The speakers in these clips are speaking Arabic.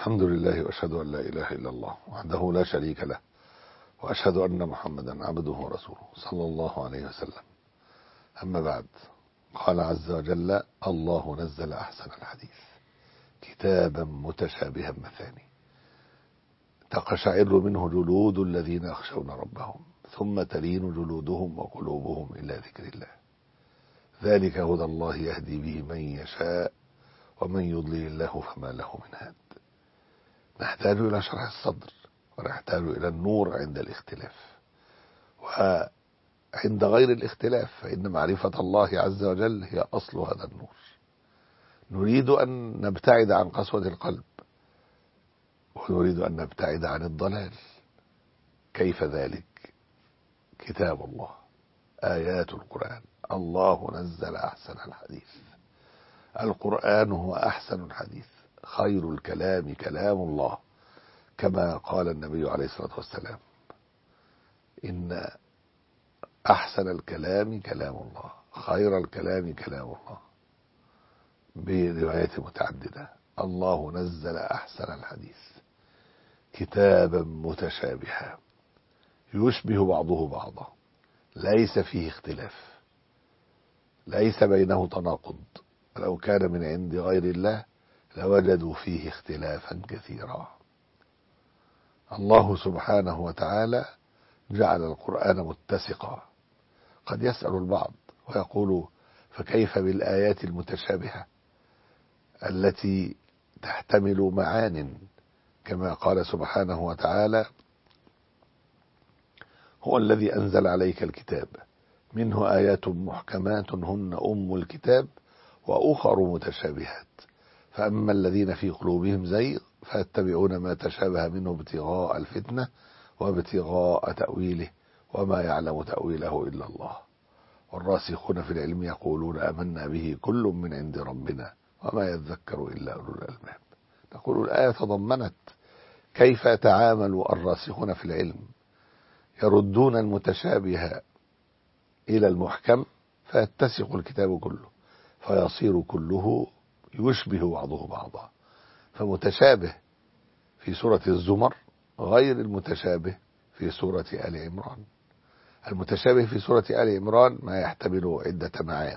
الحمد لله وأشهد أن لا إله إلا الله وحده لا شريك له، وأشهد أن محمدا عبده ورسوله صلى الله عليه وسلم. أما بعد، قال عز وجل: الله نزل أحسن الحديث كتابا متشابها مثاني تقشعر منه جلود الذين يخشون ربهم ثم تلين جلودهم وقلوبهم إلى ذكر الله، ذلك هدى الله يهدي به من يشاء ومن يضلل الله فما له من هاد. نحتاج إلى شرح الصدر، ونحتاج إلى النور عند الاختلاف، وعند غير الاختلاف فإن معرفة الله عز وجل هي أصل هذا النور. نريد أن نبتعد عن قسوة القلب، ونريد أن نبتعد عن الضلال. كيف ذلك؟ كتاب الله، آيات القرآن. الله نزل أحسن الحديث. القرآن هو أحسن الحديث، خير الكلام كلام الله، كما قال النبي عليه الصلاة والسلام: إن أحسن الكلام كلام الله، خير الكلام كلام الله، بروايات متعددة. الله نزل أحسن الحديث كتابا متشابها يشبه بعضه بعضا، ليس فيه اختلاف، ليس بينه تناقض، ولو كان من عند غير الله لوجدوا فيه اختلافا كثيرا. الله سبحانه وتعالى جعل القرآن متسقا. قد يسأل البعض ويقول: فكيف بالآيات المتشابهة التي تحتمل معان، كما قال سبحانه وتعالى: هو الذي أنزل عليك الكتاب منه آيات محكمات هن أم الكتاب وأخر متشابهات فأما الذين في قلوبهم زيغ فيتبعون ما تشابه منه ابتغاء الفتنة وابتغاء تأويله وما يعلم تأويله إلا الله والراسخون في العلم يقولون آمنا به كل من عند ربنا وما يذكر إلا أولو الألباب. نقول الآية تضمنت كيف يتعامل الراسخون في العلم، يردون المتشابه إلى المحكم فيتسق الكتاب كله فيصير كله يشبه بعضه بعضا. فمتشابه في سورة الزمر غير المتشابه في سورة آل عمران. المتشابه في سورة آل عمران ما يحتمل عدة معان،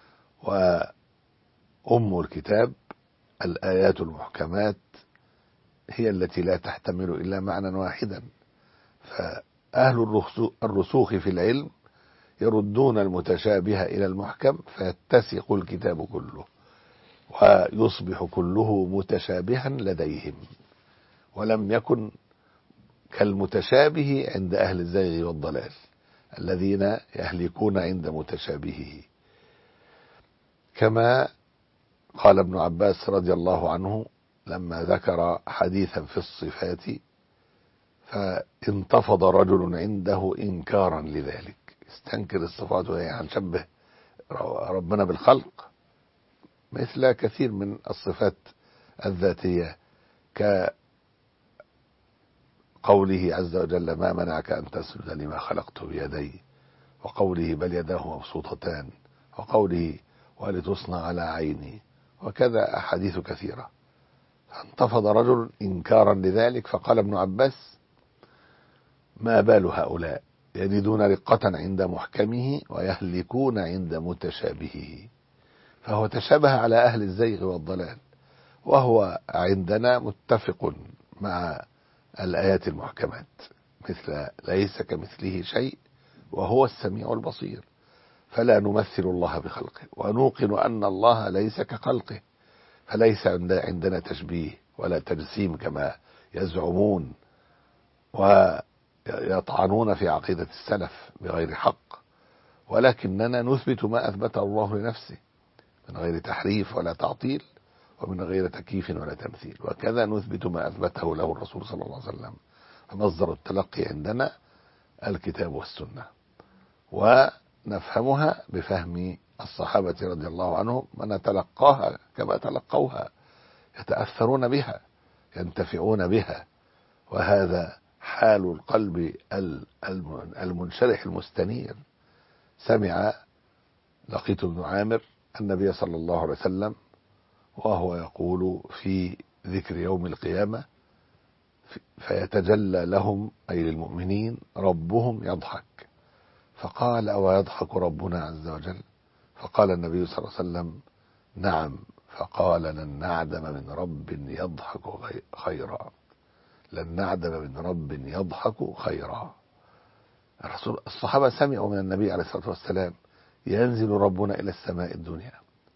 وأم الكتاب الآيات المحكمات هي التي لا تحتمل إلا معنى واحدا. فأهل الرسوخ في العلم يردون المتشابه إلى المحكم فيتسق الكتاب كله ويصبح كله متشابها لديهم، ولم يكن كالمتشابه عند أهل الزيغ والضلال الذين يهلكون عند متشابهه. كما قال ابن عباس رضي الله عنه لما ذكر حديثا في الصفات فانتفض رجل عنده إنكارا لذلك، استنكر الصفات وهي هنشبه ربنا بالخلق مثل كثير من الصفات الذاتية، كقوله عز وجل: ما منعك أن تسجد لما خلقت بيدي، وقوله: بل يداه مبسوطتان، وقوله: ولتصنع على عيني، وكذا أحاديث كثيرة. فانتفض رجل إنكارا لذلك، فقال ابن عباس: ما بال هؤلاء يجدون رقة عند محكمه ويهلكون عند متشابهه. فهو تشابه على أهل الزيغ والضلال، وهو عندنا متفق مع الآيات المحكمات، مثل ليس كمثله شيء وهو السميع البصير. فلا نمثل الله بخلقه، ونوقن أن الله ليس كخلقه، فليس عندنا تشبيه ولا تجسيم كما يزعمون ويطعنون في عقيدة السلف بغير حق، ولكننا نثبت ما أثبته الله لنفسه من غير تحريف ولا تعطيل، ومن غير تكييف ولا تمثيل، وكذا نثبت ما أثبته له الرسول صلى الله عليه وسلم. فمصدر التلقي عندنا الكتاب والسنة، ونفهمها بفهم الصحابة رضي الله عنهم، من تلقاها كما تلقوها، يتأثرون بها، ينتفعون بها. وهذا حال القلب المنشرح المستنير. سمع لقيط بن عامر النبي صلى الله عليه وسلم وهو يقول في ذكر يوم القيامة فيتجلى لهم أي للمؤمنين ربهم يضحك، فقال أو يضحك ربنا عز وجل؟ فقال النبي صلى الله عليه وسلم نعم، فقال لن نعدم من رب يضحك خيرا، لن نعدم من رب يضحك خيرا. الصحابة سمعوا من النبي عليه الصلاة والسلام ينزل ربنا إلى السماء الدنيا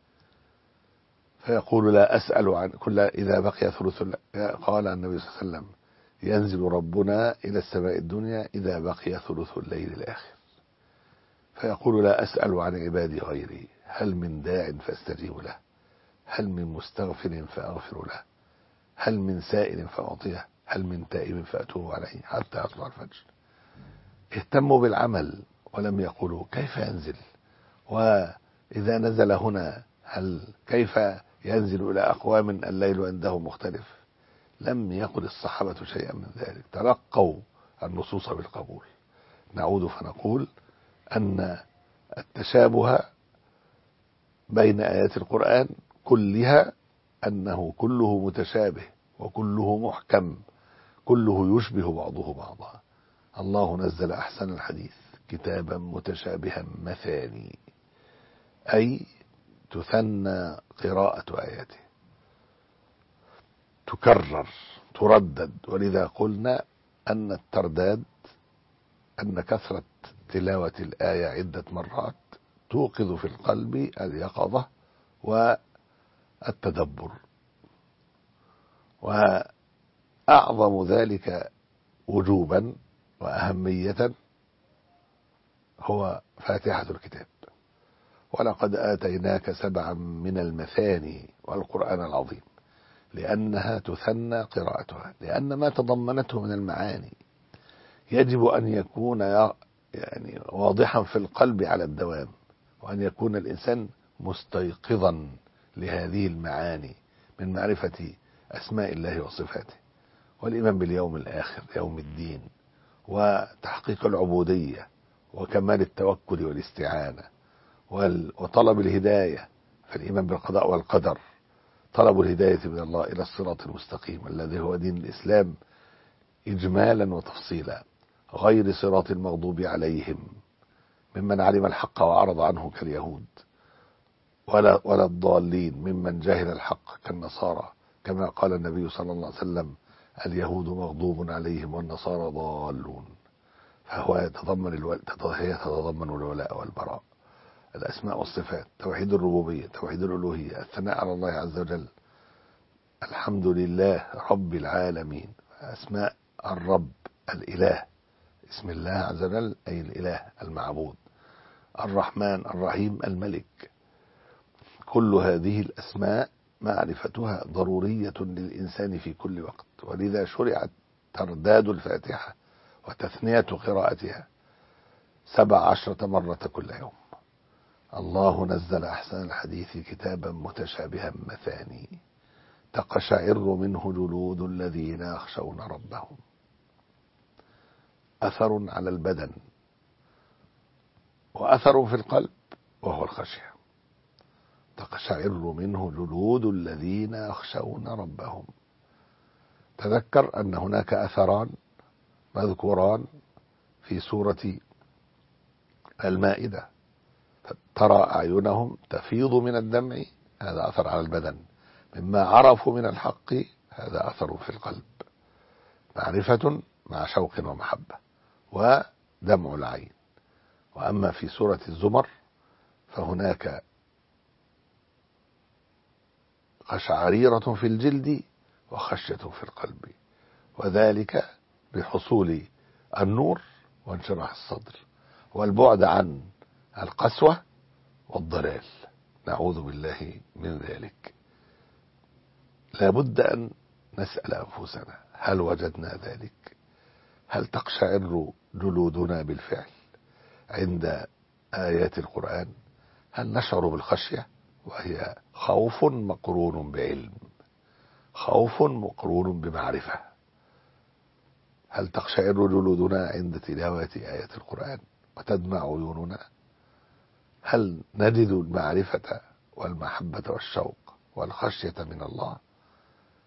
فيقول لا أسأل عن كل إذا بقي ثلث، قال النبي صلى الله عليه وسلم ينزل ربنا إلى السماء الدنيا إذا بقي ثلث الليل الآخر فيقول لا أسأل عن عبادي غيري، هل من داع فاستجيب له، هل من مستغفر فأغفر له، هل من سائل فأعطيه، هل من تائب فأتوب عليه حتى يطلع الفجر. اهتموا بالعمل ولم يقولوا كيف ينزل، وإذا نزل هنا هل كيف ينزل إلى أقوام الليل عنده مختلف. لم يقل الصحابة شيئا من ذلك، تلقوا النصوص بالقبول. نعود فنقول أن التشابه بين آيات القرآن كلها أنه كله متشابه وكله محكم، كله يشبه بعضه بعضا. الله نزل أحسن الحديث كتابا متشابها مثاني، أي تثنى قراءة آياته، تكرر تردد. ولذا قلنا أن الترداد أن كثرة تلاوة الآية عدة مرات توقظ في القلب اليقظة والتدبر. وأعظم ذلك وجوبا وأهمية هو فاتحة الكتاب، ولقد آتيناك 7 من المثاني والقرآن العظيم، لأنها تثنى قراءتها، لأن ما تضمنته من المعاني يجب أن يكون يعني واضحا في القلب على الدوام، وأن يكون الإنسان مستيقظا لهذه المعاني من معرفة أسماء الله وصفاته، والإيمان باليوم الآخر يوم الدين، وتحقيق العبودية، وكمال التوكل والاستعانة، وطلب الهداية، فالإيمان بالقضاء والقدر، طلب الهداية من الله إلى الصراط المستقيم الذي هو دين الإسلام إجمالا وتفصيلا، غير صراط المغضوب عليهم ممن علم الحق وأعرض عنه كاليهود، ولا الضالين ممن جهل الحق كالنصارى، كما قال النبي صلى الله عليه وسلم اليهود مغضوب عليهم والنصارى ضالون. فهو يتضمن الولاء والبراء، الأسماء والصفات، توحيد الربوبية، توحيد الألوهية، الثناء على الله عز وجل، الحمد لله رب العالمين، أسماء الرب الإله، اسم الله عز وجل أي الإله المعبود، الرحمن الرحيم الملك. كل هذه الأسماء معرفتها ضرورية للإنسان في كل وقت، ولذا شرعت ترداد الفاتحة وتثنية قراءتها 17 مرة كل يوم. الله نزل أحسن الحديث كتابا متشابها مثاني تقشعر منه جلود الذين يخشون ربهم. أثر على البدن وأثر في القلب وهو الخشية. تقشعر منه جلود الذين يخشون ربهم. تذكر أن هناك أثران مذكوران في سورة المائدة، ترى أعينهم تفيض من الدمع، هذا أثر على البدن، مما عرفوا من الحق، هذا أثر في القلب، معرفة مع شوق ومحبة ودمع العين. وأما في سورة الزمر فهناك قشعريرة في الجلد وخشية في القلب، وذلك بحصول النور وانشراح الصدر والبعد عن القسوة والضلال، نعوذ بالله من ذلك. لا بد أن نسأل أنفسنا هل وجدنا ذلك؟ هل تقشعر جلودنا بالفعل عند آيات القرآن؟ هل نشعر بالخشية وهي خوف مقرون بعلم، خوف مقرون بمعرفة؟ هل تقشعر جلودنا عند تلاوة آيات القرآن وتدمع عيوننا؟ هل نجد المعرفة والمحبة والشوق والخشية من الله؟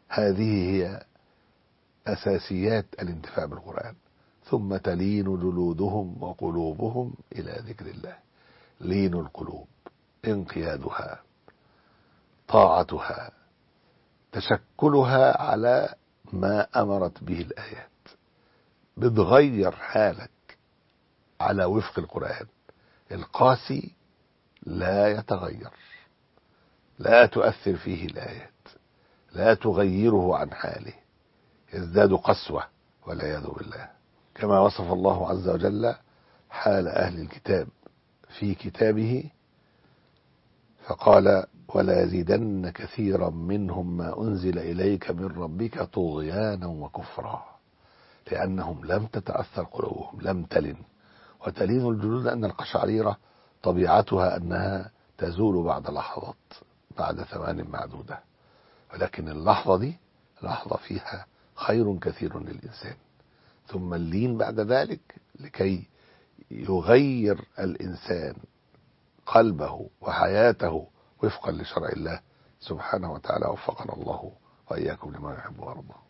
هذه هي أساسيات الانتفاع بالقرآن. ثم تلين جلودهم وقلوبهم إلى ذكر الله. لين القلوب، انقيادها، طاعتها، تشكلها على ما أمرت به الآيات. بتغير حالك على وفق القرآن. القاسي لا يتغير، لا تؤثر فيه الآيات، لا تغيره عن حاله، يزداد قسوة والعياذ بالله. كما وصف الله عز وجل حال أهل الكتاب في كتابه فقال: ولا يزيدن كثيرا منهم ما أنزل إليك من ربك طغيانا وكفرا، لأنهم لم تتأثر قلوبهم، لم تلن. وتلين الجلود أن القشعريرة طبيعتها أنها تزول بعد لحظات، بعد ثوان معدودة، ولكن اللحظة دي لحظة فيها خير كثير للإنسان. ثم اللين بعد ذلك لكي يغير الإنسان قلبه وحياته وفقا لشرع الله سبحانه وتعالى. وفقنا الله وإياكم لما يحب ويرضى.